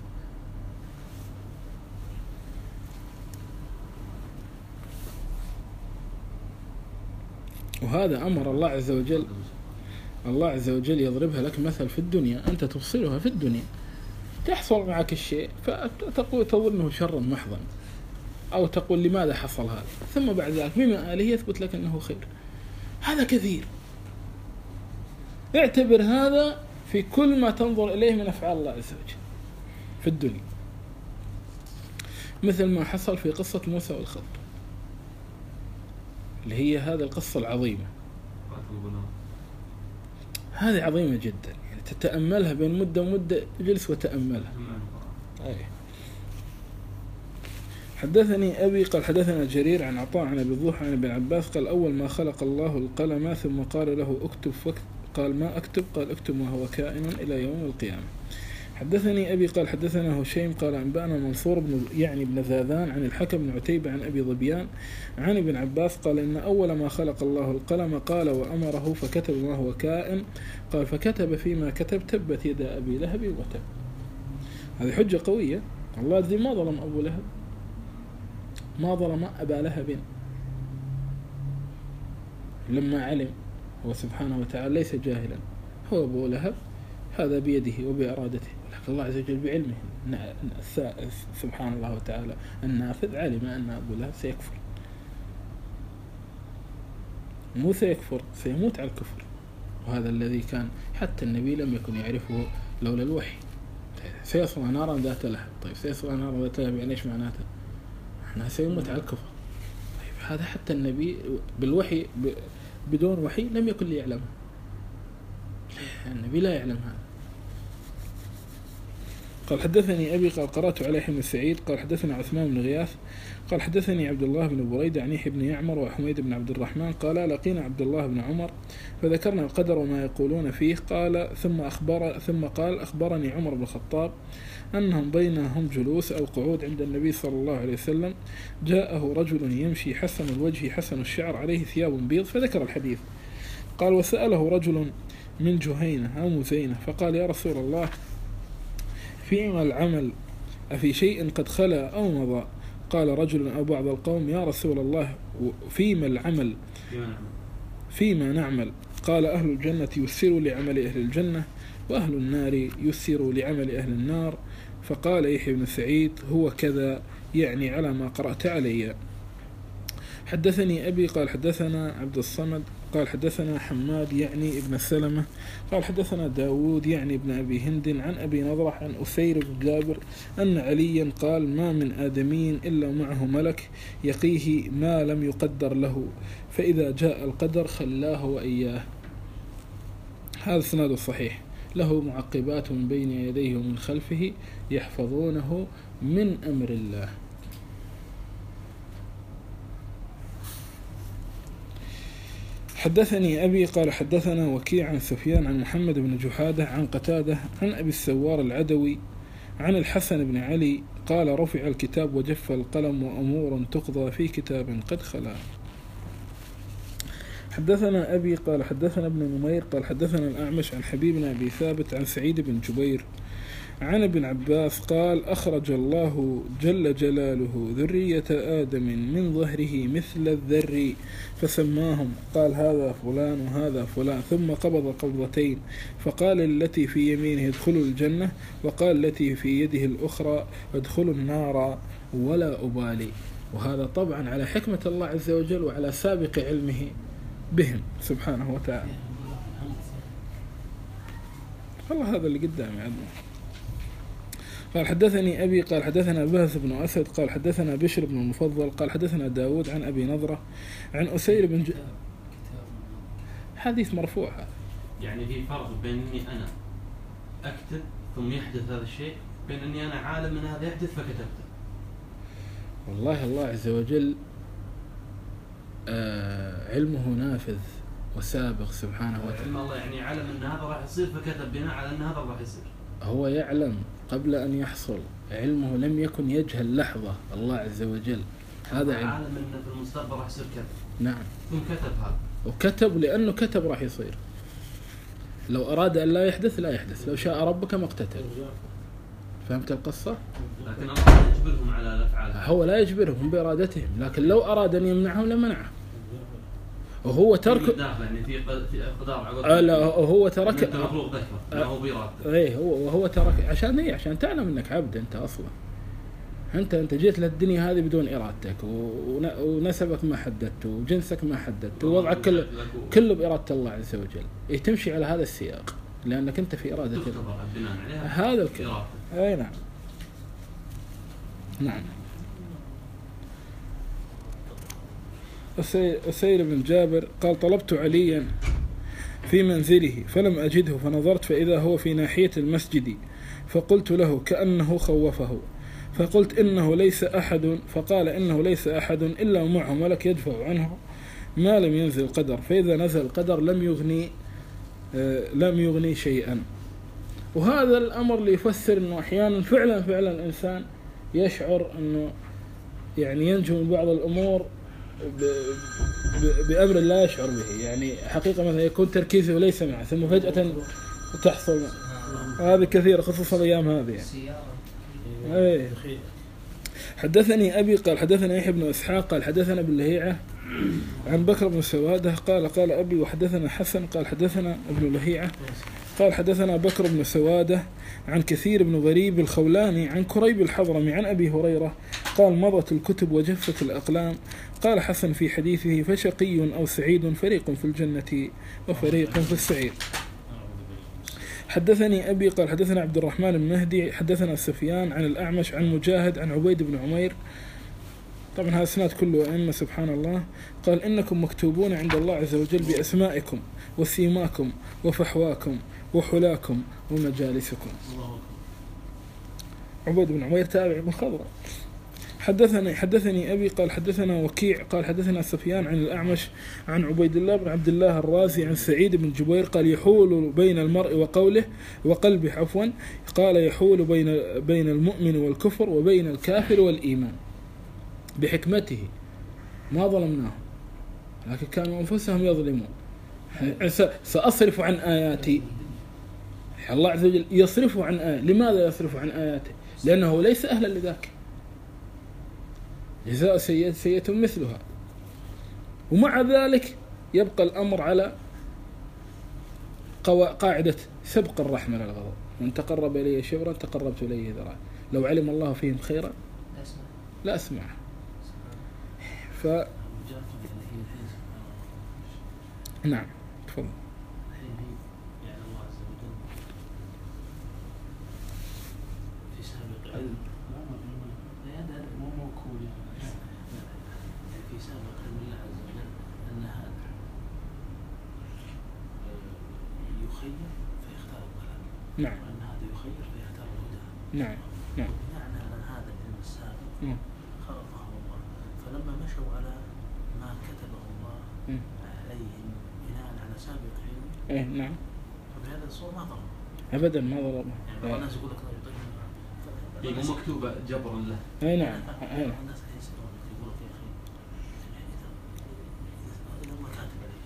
وهذا أمر الله عز وجل، الله عز وجل يضربها لك مثل في الدنيا، أنت تبصرها في الدنيا، تحصل معك الشيء فتقول تظنه شرا محضا، أو تقول لماذا حصل هذا، ثم بعد ذلك بمآله يثبت لك أنه خير. هذا كثير. اعتبر هذا في كل ما تنظر إليه من أفعال الله عز وجل في الدنيا، مثل ما حصل في قصة موسى والخضر اللي هي هذه القصة العظيمة. هذه عظيمة جدا، يعني تتأملها بين مدة ومدة، جلس وتأملها. أي. حدثني أبي قال حدثنا جرير عن عطاء عن أبي الضحى عن ابن عباس قال أول ما خلق الله القلم ثم قال له اكتب فكتب، قال ما أكتب، قال اكتب وهو كائن إلى يوم القيامة. حدثني أبي قال حدثنا هشيم قال أنبأنا منصور بن يعني بن ذاذان عن الحكم بن عتيبة عن أبي ظبيان عن ابن عباس قال إن أول ما خلق الله القلم قال وأمره فكتب ما هو كائن، قال فكتب فيما كتب تبت يد أبي لهب وتب. هذه حجة قوية. الله ذي ما ظلم أبو لهب، ما ظلم أبا لهب لما علم هو سبحانه وتعالى ليس جاهلا، هو أبو لهب هذا بيده وبإرادته، ولكن الله عز وجل بعلمه سبحان الله وتعالى النافذ علم أن أبو لهب سيكفر، مو سيكفر سيموت على الكفر. وهذا الذي كان حتى النبي لم يكن يعرفه لولا الوحي. سيصلى نارا ذات لهب. طيب سيصلى نارا ذات لهب يعني ايش معناته؟ احنا سيموت على الكفر. طيب هذا حتى النبي بالوحي بدون وحي لم يكن ليعلمه، النبي لا يعلم هذا. قال حدثني أبي قال قرأت على يحيى بن سعيد قال حدثنا عثمان بن غياث قال حدثني عبد الله بن بريدة عن يحيى بن يعمر وحميد بن عبد الرحمن قال لقينا عبد الله بن عمر فذكرنا القدر وما يقولون فيه، قال ثم أخبر ثم قال أخبرني عمر بن الخطاب أنهم بينهم جلوس أو قعود عند النبي صلى الله عليه وسلم جاءه رجل يمشي حسن الوجه حسن الشعر عليه ثياب بيض، فذكر الحديث. قال وسأله رجل من جهينة أو مزينة فقال يا رسول الله فيما العمل أفي شيء قد خلا أو مضى؟ قال رجل أو بعض القوم يا رسول الله فيما العمل فيما نعمل؟ قال أهل الجنة يسروا لعمل أهل الجنة وأهل النار يسروا لعمل أهل النار. فقال يحيى بن سعيد هو كذا يعني على ما قرأت علي. حدثني أبي قال حدثنا عبد الصمد قال حدثنا حماد يعني ابن سلمة قال حدثنا داود يعني ابن أبي هند عن أبي نضرة عن أسير بن جابر أن عليا قال ما من آدمي إلا معه ملك يقيه ما لم يقدر له، فإذا جاء القدر خلاه وإياه. هذا سناد صحيح، له معقبات من بين يديه ومن خلفه يحفظونه من أمر الله. حدثني أبي قال حدثنا وكيع عن سفيان عن محمد بن جحادة عن قتادة عن أبي السوار العدوي عن الحسن بن علي قال رفع الكتاب وجف القلم وأمور تقضى في كتاب قد خلا. حدثنا أبي قال حدثنا ابن نمير قال حدثنا الأعمش عن حبيب بن أبي ثابت عن سعيد بن جبير عن ابن عباس قال أخرج الله جل جلاله ذرية آدم من ظهره مثل الذر فسماهم، قال هذا فلان وهذا فلان، ثم قبض قبضتين فقال التي في يمينه ادخلوا الجنة، وقال التي في يده الأخرى ادخلوا النار ولا أبالي. وهذا طبعا على حكمة الله عز وجل وعلى سابق علمه بهم سبحانه وتعالى. والله هذا اللي قدامي عندنا. قال حدثني أبي قال حدثنا بهز بن أسد قال حدثنا بشر بن المفضل قال حدثنا داود عن أبي نضرة عن أسير بن ج... حديث مرفوع. يعني في فرق بين أني أنا أكتب ثم يحدث هذا الشيء بين أني أنا عالم من هذا يحدث فكتبته. والله الله عز وجل آه علمه نافذ وسابق سبحانه وتعالى. علم الله يعني علم أن هذا راح يصير فكتب بناء على أن هذا راح يصير. هو يعلم قبل أن يحصل، علمه لم يكن يجهل لحظة الله عز وجل. هذا علم. عالم أن في المستقبل راح يصير كذا. نعم. ثم كتب هذا. وكتب لأنه كتب راح يصير. لو أراد أن لا يحدث لا يحدث، لو شاء ربك ما اقتتل. فهمت القصة؟ لكن الله لا يجبرهم على الأفعال. هو لا يجبرهم بإرادتهم، لكن لو أراد أن يمنعهم لمنعهم. وهو ترك يعني في في اقدار آه لا هو ترك انت مفروض ذكر ما هو بإرادتك. ايه هو وهو ترك عشان ايه عشان تعلم انك عبد انت اصلا. انت انت جيت للدنيا هذه بدون ارادتك ونسبك ما حددته وجنسك ما حددته ووضعك كله كله بإرادة الله عز وجل. إيه تمشي على هذا السياق لانك انت في إرادة الله. هذا الكلام. اي نعم. نعم. أسير بن جابر قال طلبت عليا في منزله فلم أجده فنظرت فإذا هو في ناحية المسجد فقلت له كأنه خوفه فقلت إنه ليس أحد، فقال إنه ليس أحد إلا معه ملك يدفع عنه ما لم ينزل قدر، فإذا نزل قدر لم يغني آه لم يغني شيئا. وهذا الأمر اللي يفسر أنه أحيانا فعلا فعلا الإنسان يشعر أنه يعني ينجو من بعض الأمور بأمر لا يشعر به. يعني حقيقة مثلا يكون تركيزه ليس معه ثم فجأة تحصل هذه كثيرة خصوصا الأيام هذه يعني. أيه. حدثني أبي قال حدثنا يحيى بن إسحاق قال حدثنا باللهيعة عن بكر بن سوادة قال قال أبي وحدثنا حسن قال حدثنا ابن لهيعة قال حدثنا بكر بن سوادة عن كثير بن غريب الخولاني عن كريب الحضرمي عن أبي هريرة قال مضت الكتب وجفت الأقلام. قال حسن في حديثه فشقي أو سعيد فريق في الجنة وفريق في السعير. حدثني أبي قال حدثنا عبد الرحمن بن مهدي حدثنا سفيان عن الأعمش عن مجاهد عن عبيد بن عمير، طبعا هذا السناد كله أئمة سبحان الله، قال إنكم مكتوبون عند الله عز وجل بأسمائكم وسيماكم وفحواكم وحلاكم ومجالسكم. عبيد بن عمير تابع بن خضرة. حدثني حدثني أبي قال حدثنا وكيع قال حدثنا سفيان عن الأعمش عن عبيد الله بن عبد الله الرازي عن سعيد بن جبير قال يحول بين المرء وقوله وقلبه عفوا قال يحول بين بين المؤمن والكفر وبين الكافر والإيمان بحكمته ما ظلمناهم لكن كانوا أنفسهم يظلمون. سأصرف عن آياتي، الله عز وجل يصرف عن آية. لماذا يصرف عن آياته؟ لأنه ليس أهلا لذاك، جزاء سيئة سيئة مثلها. ومع ذلك يبقى الأمر على قاعدة سبق الرحمة للغضب، من تقرب إلي شبرا تقربت إليه ذراعا، لو علم الله فيهم خيرا لا أسمع. ف نعم تفضل. نعم. وأن هذا يخير فيختار الهدى. نعم. نعم. بمعنى أن هذا العلم السابق خلقه الله، فلما مشوا على ما كتبه الله عليهم بناء على سابق علم. إيه نعم. فبهذا الصورة ما ضرب. أبدا ما ضرب. يعني بعض الناس يقول لك طيب طيب. هي مو مكتوبة جبرا له. أي نعم. أي. الناس يسألون يقول لك يا أخي إذا الله كاتب عليك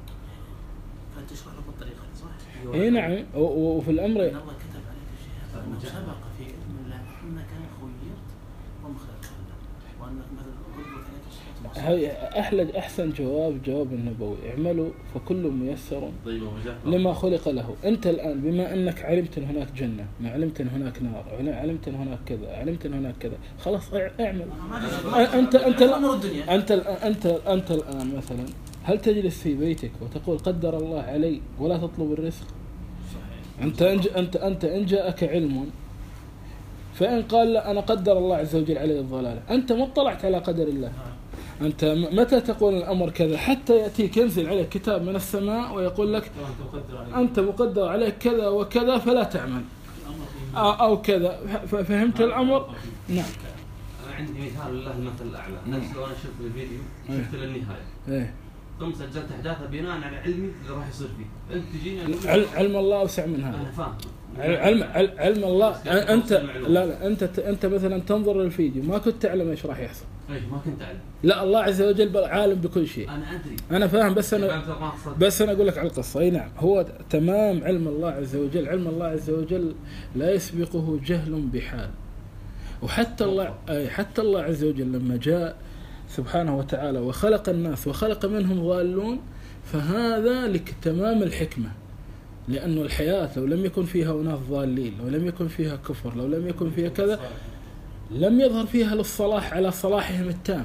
فأنت تشرح له بالطريقة صح؟ إيه نعم. وفي الأمر. إن الله كتب عليك الشيء هذا أنه سبق في علم الله أنك خيرت ومخيرت الله وأنك مثلا قلت عليك الصوت ما هي أحلى أحسن جواب جواب النبوي اعملوا فكل ميسر طيب وجهك لما خلق له. أنت الآن بما أنك علمت أن هناك جنة، ما علمت أن هناك نار، علمت أن هناك كذا، علمت أن هناك كذا، خلاص اعمل. أنت أنت أنت أنت أنت الآن مثلا هل تجلس في بيتك وتقول قدر الله علي ولا تطلب الرزق؟ أنت أنت أنت إن جاءك علم فإن قال لا أنا قدر الله عز وجل علي الضلالة، أنت ما اطلعت على قدر الله. أنت متى تقول الأمر كذا حتى يأتيك ينزل عليك كتاب من السماء ويقول لك أنت مقدر عليك كذا وكذا فلا تعمل أو كذا. فهمت الأمر؟ نعم. أنا عندي مثال لله المثل الأعلى. نفس لو أنا شفت الفيديو شفت للنهاية إيه. ثم سجلت أحداثه بناء على علمي اللي راح يصير فيه. أنت تجيني علم, علم الله أوسع من هذا. أنا فاهم. علم علم الله أنت لا لا أنت أنت مثلا تنظر للفيديو ما كنت تعلم إيش راح يحصل. أي ما كنت أعلم. لا الله عز وجل عالم بكل شيء. أنا أدري. أنا فاهم بس أنا بس أنا أقول لك على القصة. أي نعم هو تمام علم الله عز وجل. علم الله عز وجل لا يسبقه جهل بحال. وحتى الله حتى الله عز وجل لما جاء سبحانه وتعالى وخلق الناس وخلق منهم ضالون فهذا لك تمام الحكمة. لأنه الحياة لو لم يكن فيها أناس ضالين، لو لم يكن فيها كفر، لو لم يكن فيها كذا لم يظهر فيها للصلاح على صلاحهم التام،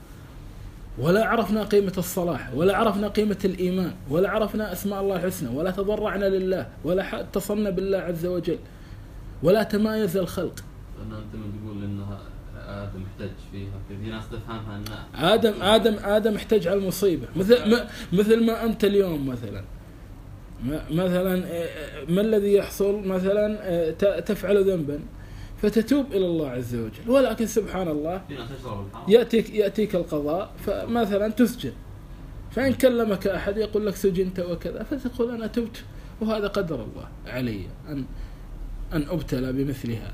ولا عرفنا قيمة الصلاح، ولا عرفنا قيمة الإيمان، ولا عرفنا أسماء الله الحسنى، ولا تضرعنا لله، ولا اتصلنا بالله عز وجل، ولا تمايز الخلق. أنا أنت من تقول إنها آدم احتج فيها، في ناس تفهمها أن آدم آدم آدم احتج على المصيبة. مثل مثل ما أنت اليوم مثلا مثلا ما الذي يحصل مثلا تفعل ذنبا فتتوب إلى الله عز وجل، ولكن سبحان الله يأتيك يأتيك القضاء فمثلا تسجن، فإن كلمك أحد يقول لك سجنت وكذا فتقول أنا تبت وهذا قدر الله علي أن أن أبتلى بمثل هذا.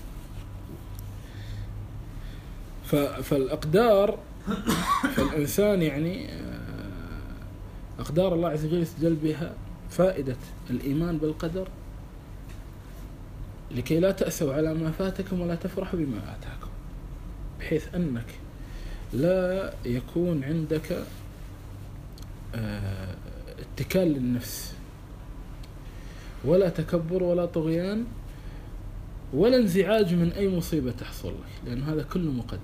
فالأقدار فالإنسان يعني أقدار الله عز وجل يستدل بها فائدة الإيمان بالقدر لكي لا تأسوا على ما فاتكم ولا تفرحوا بما آتاكم، بحيث أنك لا يكون عندك اتكال للنفس ولا تكبر ولا طغيان ولا انزعاج من أي مصيبة تحصل لك، لأن هذا كله مقدر.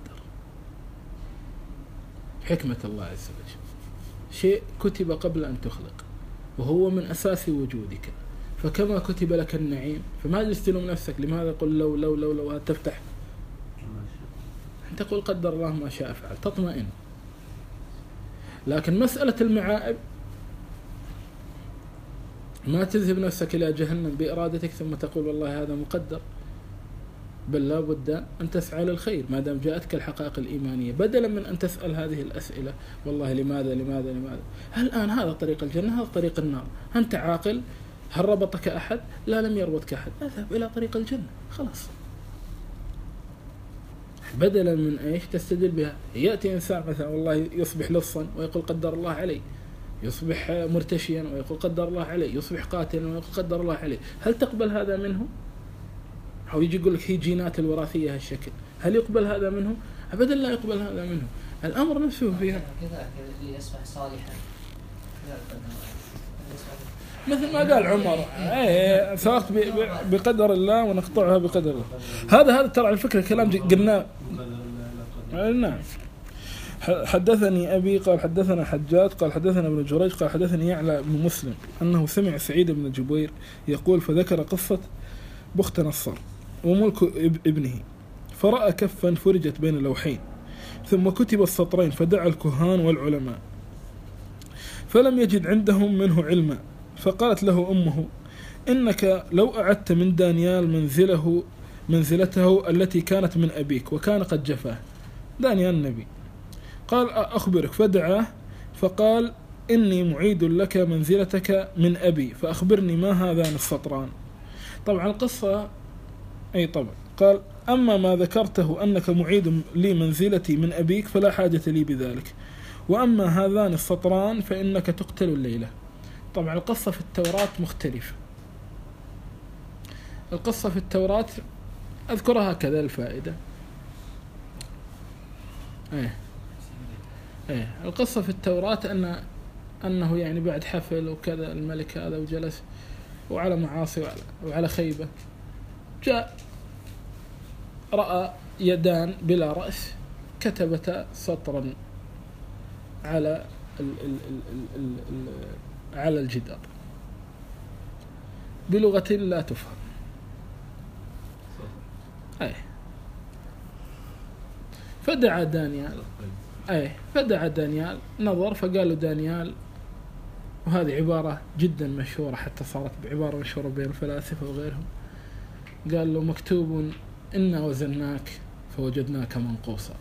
حكمة الله عز وجل شيء كتب قبل أن تخلق وهو من أساس وجودك، فكما كتب لك النعيم فما تستلم نفسك لماذا قل لو لو لو لو تفتح أنت تقول قدر الله ما شاء فعل تطمئن. لكن مسألة المعائب ما تذهب نفسك إلى جهنم بإرادتك ثم تقول والله هذا مقدر، بل لا بد أن تسعى للخير ما دام جاءتك الحقائق الإيمانية، بدلا من أن تسأل هذه الأسئلة والله لماذا لماذا لماذا. هل الآن هذا طريق الجنة هذا طريق النار، أنت عاقل، هل ربطك أحد؟ لا لم يربطك أحد، اذهب إلى طريق الجنة خلاص، بدلا من إيش تستدل بها. يأتي إنسان مثلا والله يصبح لصا ويقول قدر الله عليه، يصبح مرتشيا ويقول قدر الله عليه، يصبح قاتلا ويقول قدر الله عليه، هل تقبل هذا منه؟ أو يجي يقول لك هي جينات الوراثية هالشكل، هل يقبل هذا منه؟ أبدا لا يقبل هذا منه. الأمر نفسه فيها كذا اللي يصبح صالحا مثل ما قال عمر ايه صارت بقدر الله ونقطعها بقدر الله. هذا هذا ترى على فكرة كلام قلنا. نعم. حدثني أبي قال حدثنا حجاج قال حدثنا ابن جريج قال حدثني يعلى بن مسلم أنه سمع سعيد بن جبير يقول فذكر قصة بخت نصر وملك ابنه، فرأى كفا فرجت بين لوحين ثم كتب السطرين فدعا الكهان والعلماء فلم يجد عندهم منه علما، فقالت له أمه إنك لو أعدت من دانيال منزله منزلته التي كانت من أبيك وكان قد جفاه. دانيال النبي قال أخبرك، فدعاه فقال إني معيد لك منزلتك من أبي فأخبرني ما هذان السطران. طبعا القصة أي طبعا قال أما ما ذكرته أنك معيد لي منزلتي من أبيك فلا حاجة لي بذلك، وأما هذان السطران فإنك تقتل الليلة. طبعا القصة في التوراة مختلفة. القصة في التوراة أذكرها كذا الفائدة. ايه ايه القصة في التوراة أن أنه يعني بعد حفل وكذا الملك هذا وجلس وعلى معاصي وعلى, وعلى خيبة، جاء رأى يدان بلا رأس كتبتا سطرا على ال ال ال ال ال ال على الجدار بلغة لا تفهم. أي فدعا دانيال أي فدعا دانيال نظر فقالوا دانيال، وهذه عبارة جدا مشهورة حتى صارت بعبارة مشهورة بين الفلاسفة وغيرهم، قال له مكتوب إنا وزناك فوجدناك منقوصا.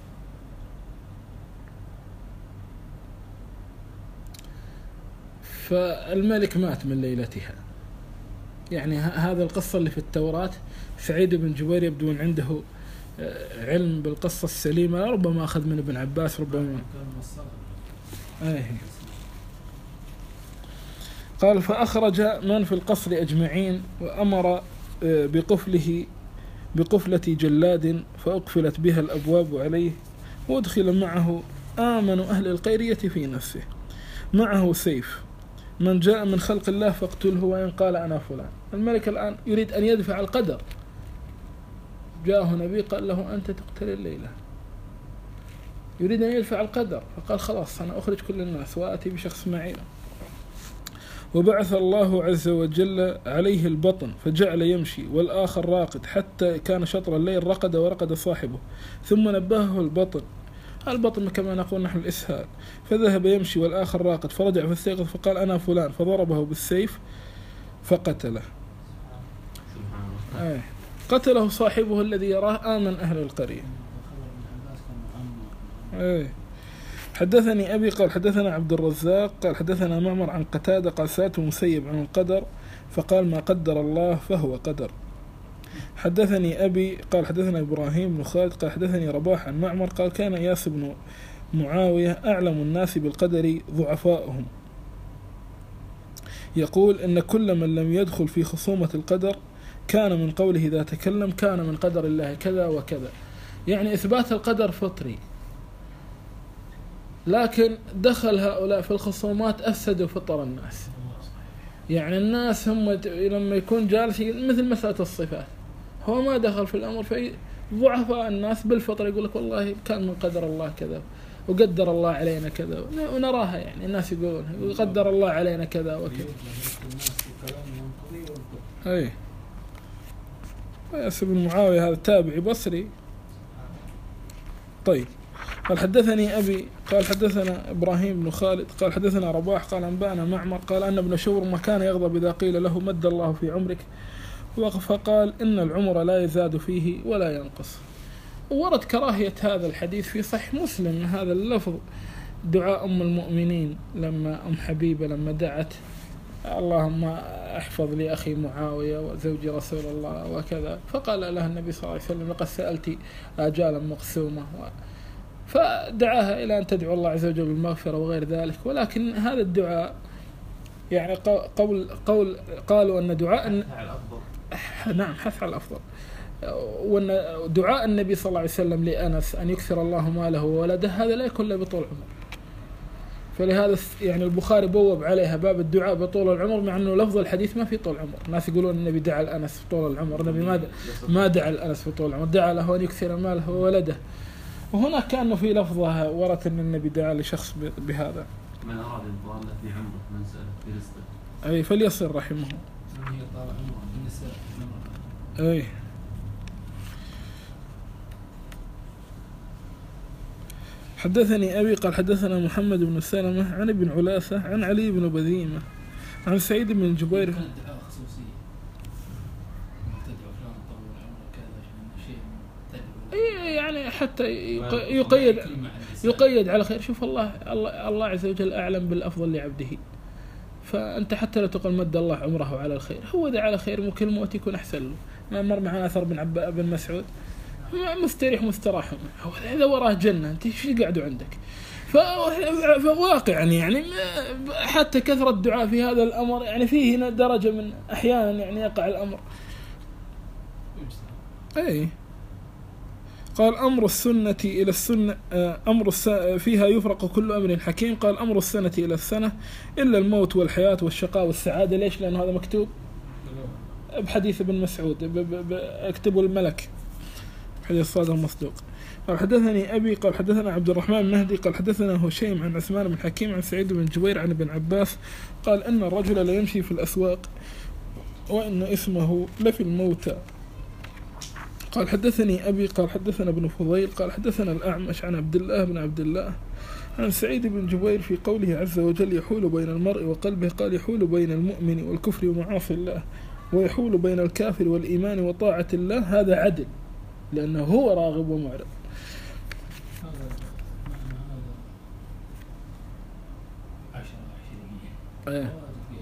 فالملك مات من ليلتها. يعني هذا القصة اللي في التوراة سعيد بن جبير يبدو أن عنده علم بالقصة السليمة، ربما أخذ من ابن عباس ربما. أيه. قال فأخرج من في القصر أجمعين وأمر بقفله بقفلة جلاد فأقفلت بها الأبواب عليه، وادخل معه آمن أهل القرية في نفسه معه سيف، من جاء من خلق الله فاقتله وإن قال أنا فلان. الملك الآن يريد أن يدفع القدر، جاءه نبي قال له أنت تقتل الليلة، يريد أن يدفع القدر، فقال خلاص أنا أخرج كل الناس وآتي بشخص معي. وبعث الله عز وجل عليه البطن فجعل يمشي والآخر راقد، حتى كان شطر الليل رقد ورقد صاحبه، ثم نبهه البطن، البطن كما نقول نحن الإسهال، فذهب يمشي والآخر راقد، فرجع فاستيقظ فقال أنا فلان، فضربه بالسيف فقتله. آه. قتله صاحبه الذي يراه آمن أهل القرية. آه. حدثني أبي قال حدثنا عبد الرزاق قال حدثنا معمر عن قتادة قال سألت مسيب عن القدر فقال ما قدر الله فهو قدر. حدثني أبي قال حدثنا إبراهيم بن خالد قال حدثني رباح عن معمر قال كان إياس بن معاوية أعلم الناس بالقدر ضعفاؤهم، يقول إن كل من لم يدخل في خصومة القدر كان من قوله إذا تكلم كان من قدر الله كذا وكذا. يعني إثبات القدر فطري، لكن دخل هؤلاء في الخصومات أفسدوا فطر الناس. يعني الناس هم لما يكون جالس مثل مسألة الصفات، هو ما دخل في الأمر، في ضعفاء الناس بالفطر يقول لك والله كان من قدر الله كذا وقدر الله علينا كذا، ونراها يعني الناس يقولون قدر الله علينا كذا وكذا. أي إياس بن معاوية هذا تابعي بصري. طيب قال حدثني أبي قال حدثنا إبراهيم بن خالد قال حدثنا رباح قال أنبأنا معمر قال أن ابن شورم كان يغضب إذا قيل له مد الله في عمرك، فقال إن العمر لا يزاد فيه ولا ينقص. ورد كراهية هذا الحديث في صحيح مسلم من هذا اللفظ، دعاء أم المؤمنين لما أم حبيبة لما دعت اللهم احفظ لي أخي معاوية وزوج رسول الله وكذا، فقال لها النبي صلى الله عليه وسلم لقد سألت آجالا مقسومة، فدعاها إلى أن تدعو الله عز وجل بالمغفرة وغير ذلك. ولكن هذا الدعاء يعني قول قول قالوا أن دعاء نعم حث على الأفضل، وأن دعاء النبي صلى الله عليه وسلم لأنس أن يكثر الله ماله وولده هذا لا يكون له بطول عمر، فلهذا يعني البخاري بوب عليها باب الدعاء بطول العمر، مع أنه لفظ الحديث ما في طول عمر. الناس يقولون النبي دعا الأنس بطول العمر، النبي ما ما دعا الأنس بطول العمر، دعا له أن يكثر ماله وولده. وهنا كأنه في لفظها ورث أن النبي دعا لشخص بهذا. من أراد الضالة في عمره من سأل في رزقه أي فليصل رحمه. أي حدثني أبي قال حدثنا محمد بن سلمة عن ابن علاثة عن علي بن بذيمة عن سعيد بن جبير. يعني حتى يقيد يقيد على خير. شوف الله الله الله عز وجل أعلم بالأفضل لعبده، فأنت حتى لا تقول مد الله عمره على الخير، هو ده على خير ممكن الموت يكون أحسن له. ما مر معنا أثر بن عباس بن مسعود مستريح مستراح، هو إذا وراه جنة أنت إيش قاعدوا عندك؟ فواقعا يعني حتى كثرة الدعاء في هذا الأمر يعني فيه هنا درجة من أحيانا يعني يقع الأمر. أي قال أمر السنة إلى السنة أمر فيها يفرق كل أمر حكيم. قال أمر السنة إلى السنة إلا الموت والحياة والشقاء والسعادة. ليش؟ لأن هذا مكتوب بحديث ابن مسعود، اكتبوا الملك، حديث الصادق المصدوق. قال حدثني أبي قال حدثنا عبد الرحمن المهدي قال حدثنا هشيم عن عثمان بن حكيم عن سعيد بن جبير عن ابن عباس قال إن الرجل لا يمشي في الأسواق وإن اسمه لفي الموتى. قال حدثني أبي قال حدثنا ابن فضيل قال حدثنا الأعمش عن عبد الله بن عبد الله عن سعيد بن جبير في قوله عز وجل يحول بين المرء وقلبه. قال يحول بين المؤمن والكفر ومعاصي الله، ويحول بين الكافر والإيمان وطاعة الله، هذا عدل لأنه هو راغب ومعرض. ايه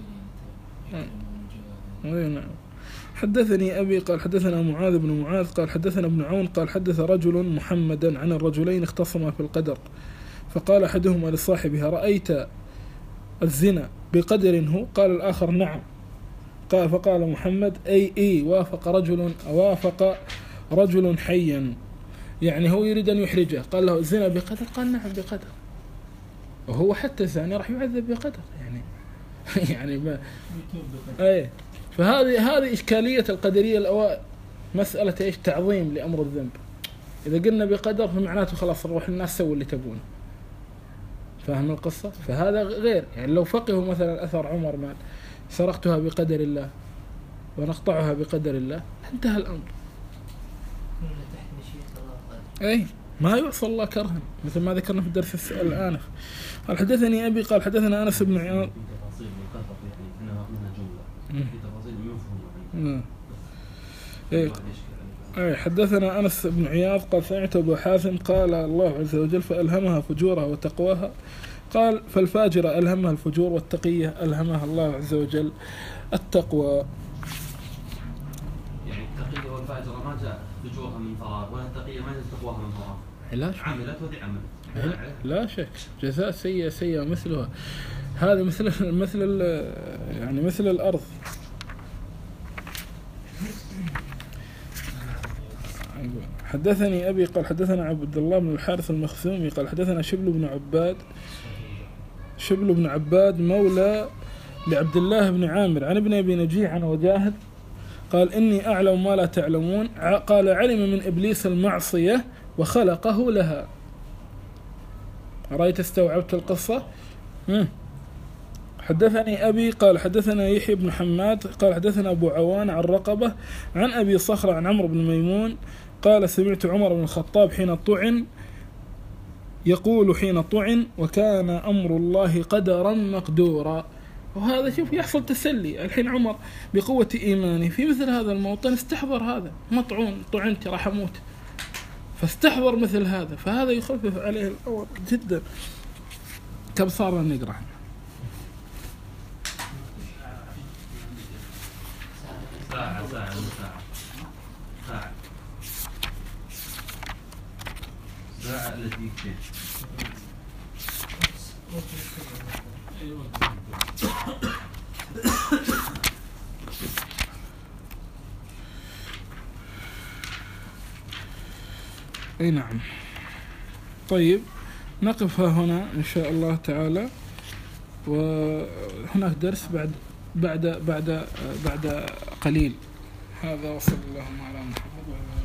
ايه نعم. حدثني أبي قال حدثنا معاذ بن معاذ قال حدثنا ابن عون قال حدث رجل محمدا عن الرجلين اختصما في القدر، فقال أحدهما لصاحبها رأيت الزنا بقدر هو؟ قال الآخر نعم. قال فقال محمد أي إي وافق رجل وافق رجل حيا، يعني هو يريد أن يحرجه. قال له الزنا بقدر؟ قال نعم بقدر، وهو حتى الزاني راح يعذب بقدر يعني يعني ما ايه. فهذه هذه إشكالية القدرية الأوائل، مسألة إيش؟ تعظيم لأمر الذنب. إذا قلنا بقدر فمعناته خلاص روح الناس سووا اللي تبونه. فاهم القصة؟ فهذا غير يعني لو فقهوا مثلا أثر عمر مال سرقتها بقدر الله ونقطعها بقدر الله انتهى الأمر. أي ما يعصى الله كرها مثل ما ذكرنا في الدرس الآنف. قال حدثني أبي قال حدثنا أنس بن عياض إيه. أي حدثنا أنس بن عياض قال سمعت أبو حازم قال الله عز وجل فألهمها فجورها وتقواها. قال فالفاجرة ألهمها الفجور والتقية ألهمها الله عز وجل التقوى. يعني التقية والفاجرة ما جاء فجورها من فراغ، ولا التقية ما جاء تقواها من فراغ. لا شك. عملت ودي عملت. لا شك جزاء سيئة سيئة مثلها. هذا مثل مثل يعني مثل الأرض. حدثني أبي قال حدثنا عبد الله بن الحارث المخزومي قال حدثنا شبل بن عباد شبل بن عباد مولى لعبد الله بن عامر عن ابن أبي نجيح عن وجاهد قال إني أعلم ما لا تعلمون. قال علم من إبليس المعصية وخلقه لها. رأيت استوعبت القصة؟ مم. حدثني أبي قال حدثنا يحيى بن حماد قال حدثنا أبو عوان عن رقبة عن أبي صخرة عن عمرو بن ميمون قال سمعت عمر بن الخطاب حين طعن يقول حين طعن وكان أمر الله قدرا مقدورا. وهذا شوف يحصل تسلي الحين عمر بقوة إيمانه في مثل هذا الموطن استحضر هذا مطعون طعنت راح أموت، فاستحضر مثل هذا، فهذا يخفف عليه الأمر جدا. كم صار نقرأ؟ ساعة ساعة ساعة ساعة ساعة التي كيف اي نعم. طيب نقف هنا ان شاء الله تعالى، وهناك درس بعد بعد بعد بعد قليل. هذا وصلى الله على محمد وعلى